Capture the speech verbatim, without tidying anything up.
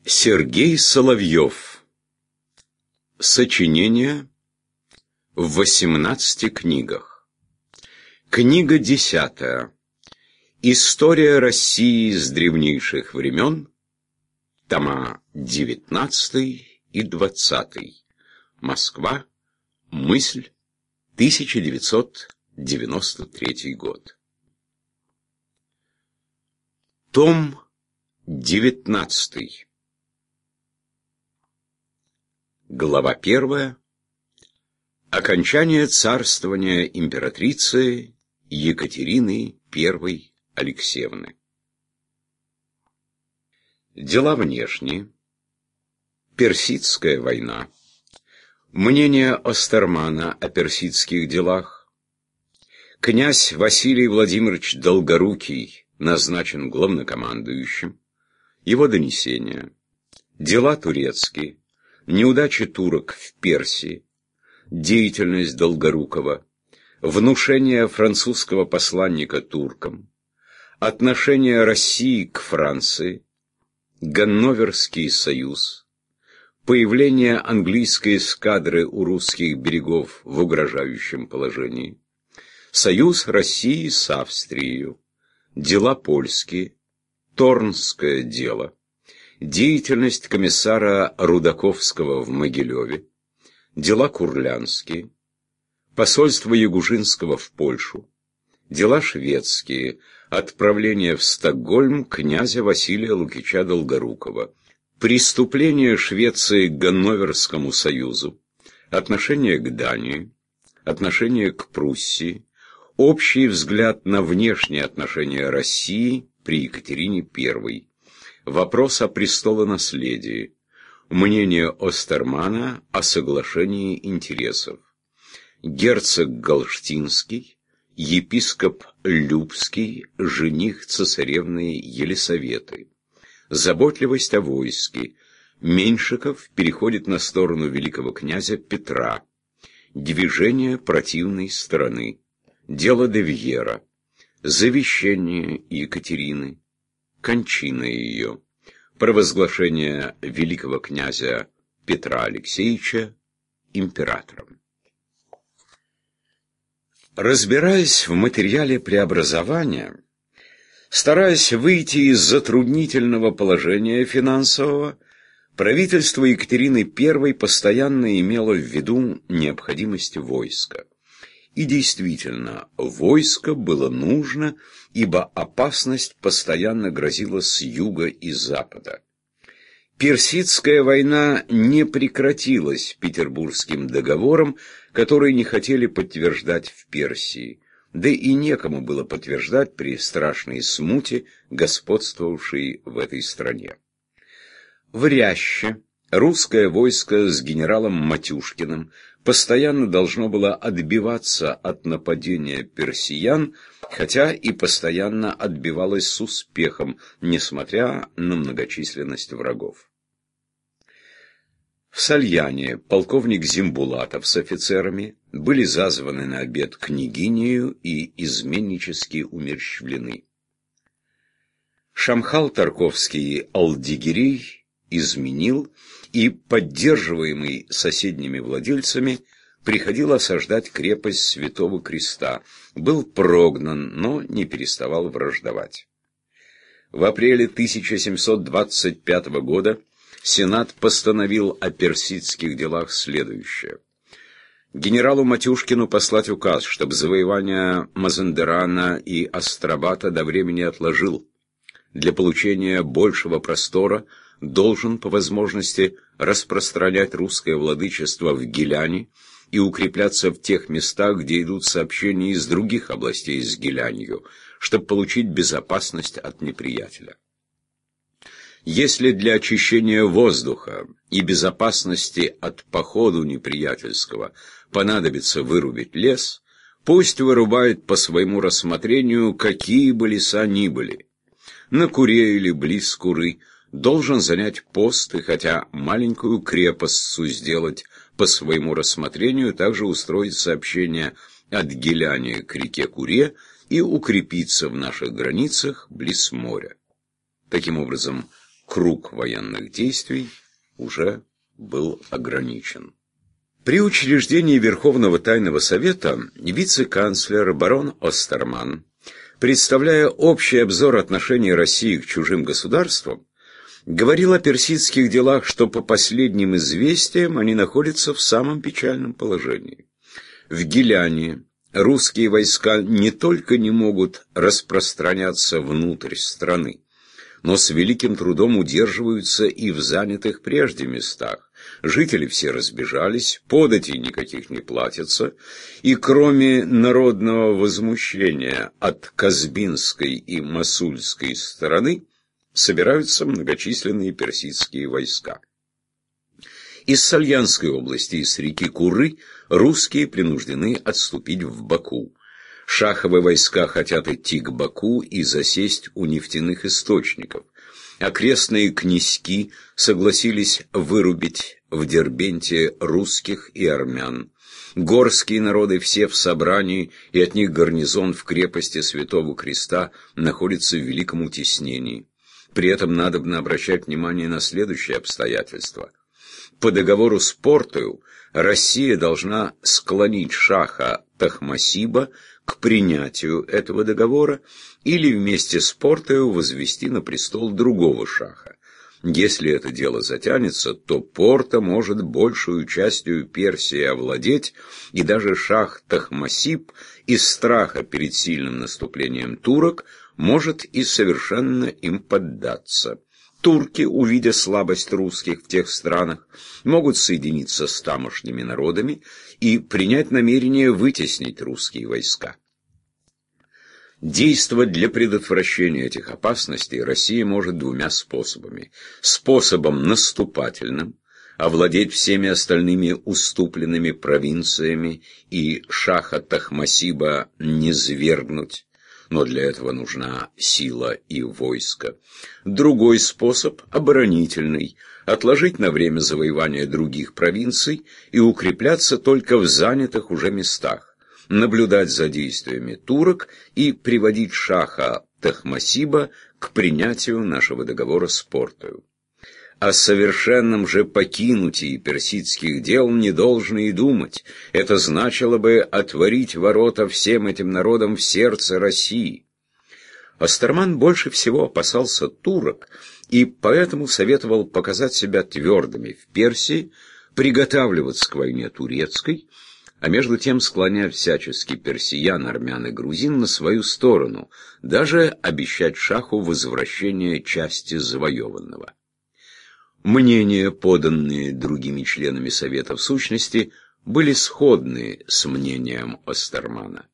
Сергей Соловьев. Сочинения в восемнадцати книгах. Книга десятая. История России с древнейших времен. Тома девятнадцатый и двадцатый. Москва. Мысль. тысяча девятьсот девяносто третий год. Том девятнадцатый. Глава первая. Окончание царствования императрицы Екатерины Первой Алексеевны. Дела внешние. Персидская война. Мнение Остермана о персидских делах. Князь Василий Владимирович Долгорукий назначен главнокомандующим. Его донесения. Дела турецкие. Неудачи турок в Персии. Деятельность Долгорукова. Внушение французского посланника туркам. Отношение России к Франции. Ганноверский союз. Появление английской эскадры у русских берегов в угрожающем положении. Союз России с Австрией. Дела польские. Торнское дело. Деятельность комиссара Рудаковского в Могилеве. Дела курлянские. Посольство Ягужинского в Польшу. Дела шведские. Отправление в Стокгольм князя Василия Лукича Долгорукова. Преступление Швеции к Ганноверскому союзу. Отношение к Дании. Отношение к Пруссии. Общий взгляд на внешние отношения России при Екатерине Первой. Вопрос о престолонаследии. Мнение Остермана о соглашении интересов. Герцог Галштинский, епископ Любский, жених цесаревны Елисаветы. Заботливость о войске. Меньшиков переходит на сторону великого князя Петра. Движение противной стороны. Дело де Вьера. Завещание Екатерины. Кончина ее. Провозглашение великого князя Петра Алексеевича императором. Разбираясь в материале преобразования, стараясь выйти из затруднительного положения финансового, правительство Екатерины Первой постоянно имело в виду необходимость войска. И действительно, войско было нужно, ибо опасность постоянно грозила с юга и запада. Персидская война не прекратилась Петербургским договором, который не хотели подтверждать в Персии, да и некому было подтверждать при страшной смуте, господствовавшей в этой стране. В Ряще русское войско с генералом Матюшкиным постоянно должно было отбиваться от нападения персиян, хотя и постоянно отбивалось с успехом, несмотря на многочисленность врагов. В Сальяне полковник Зимбулатов с офицерами были зазваны на обед княгинею и изменнически умерщвлены. Шамхал Тарковский Алдигерей изменил и, поддерживаемый соседними владельцами, приходил осаждать крепость Святого Креста, был прогнан, но не переставал враждовать. В апреле тысяча семьсот двадцать пятого года Сенат постановил о персидских делах следующее. Генералу Матюшкину послать указ, чтобы завоевание Мазандерана и Астрабата до времени отложил. Для получения большего простора должен по возможности распространять русское владычество в Гиляне и укрепляться в тех местах, где идут сообщения из других областей с Гилянью, чтобы получить безопасность от неприятеля. Если для очищения воздуха и безопасности от походу неприятельского понадобится вырубить лес, пусть вырубает по своему рассмотрению, какие бы леса ни были. На Куре или близ Куры должен занять пост и хотя маленькую крепостцу сделать по своему рассмотрению, также устроить сообщение от Гиляни к реке Куре и укрепиться в наших границах близ моря. Таким образом, круг военных действий уже был ограничен. При учреждении Верховного Тайного Совета вице-канцлер барон Остерман, представляя общий обзор отношений России к чужим государствам, говорил о персидских делах, что по последним известиям они находятся в самом печальном положении. В Гиляне русские войска не только не могут распространяться внутрь страны, но с великим трудом удерживаются и в занятых прежде местах. Жители все разбежались, податей никаких не платятся, и кроме народного возмущения от Казбинской и Мосульской стороны собираются многочисленные персидские войска. Из Сальянской области и с реки Куры русские принуждены отступить в Баку. Шаховые войска хотят идти к Баку и засесть у нефтяных источников. Окрестные князьки согласились вырубить в Дербенте русских и армян. Горские народы все в собрании, и от них гарнизон в крепости Святого Креста находится в великом утеснении. При этом надобно обращать внимание на следующее обстоятельство. По договору с Портою Россия должна склонить шаха Тахмасиба к принятию этого договора или вместе с Портою возвести на престол другого шаха. Если это дело затянется, то Порта может большую частью Персии овладеть, и даже шах Тахмасиб из страха перед сильным наступлением турок может и совершенно им поддаться. Турки, увидя слабость русских в тех странах, могут соединиться с тамошними народами и принять намерение вытеснить русские войска. Действовать для предотвращения этих опасностей Россия может двумя способами. Способом наступательным, овладеть всеми остальными уступленными провинциями и шаха Тахмасиба низвергнуть, но для этого нужна сила и войско. Другой способ – оборонительный, отложить на время завоевания других провинций и укрепляться только в занятых уже местах, наблюдать за действиями турок и приводить шаха Тахмасиба к принятию нашего договора с Портою. О совершенном же покинутии персидских дел не должно и думать. Это значило бы отворить ворота всем этим народам в сердце России. Остерман больше всего опасался турок и поэтому советовал показать себя твердыми в Персии, приготавливаться к войне турецкой, а между тем склонять всячески персиян, армян и грузин на свою сторону, даже обещать шаху возвращение части завоеванного. Мнения, поданные другими членами Совета в сущности, были сходны с мнением Остермана.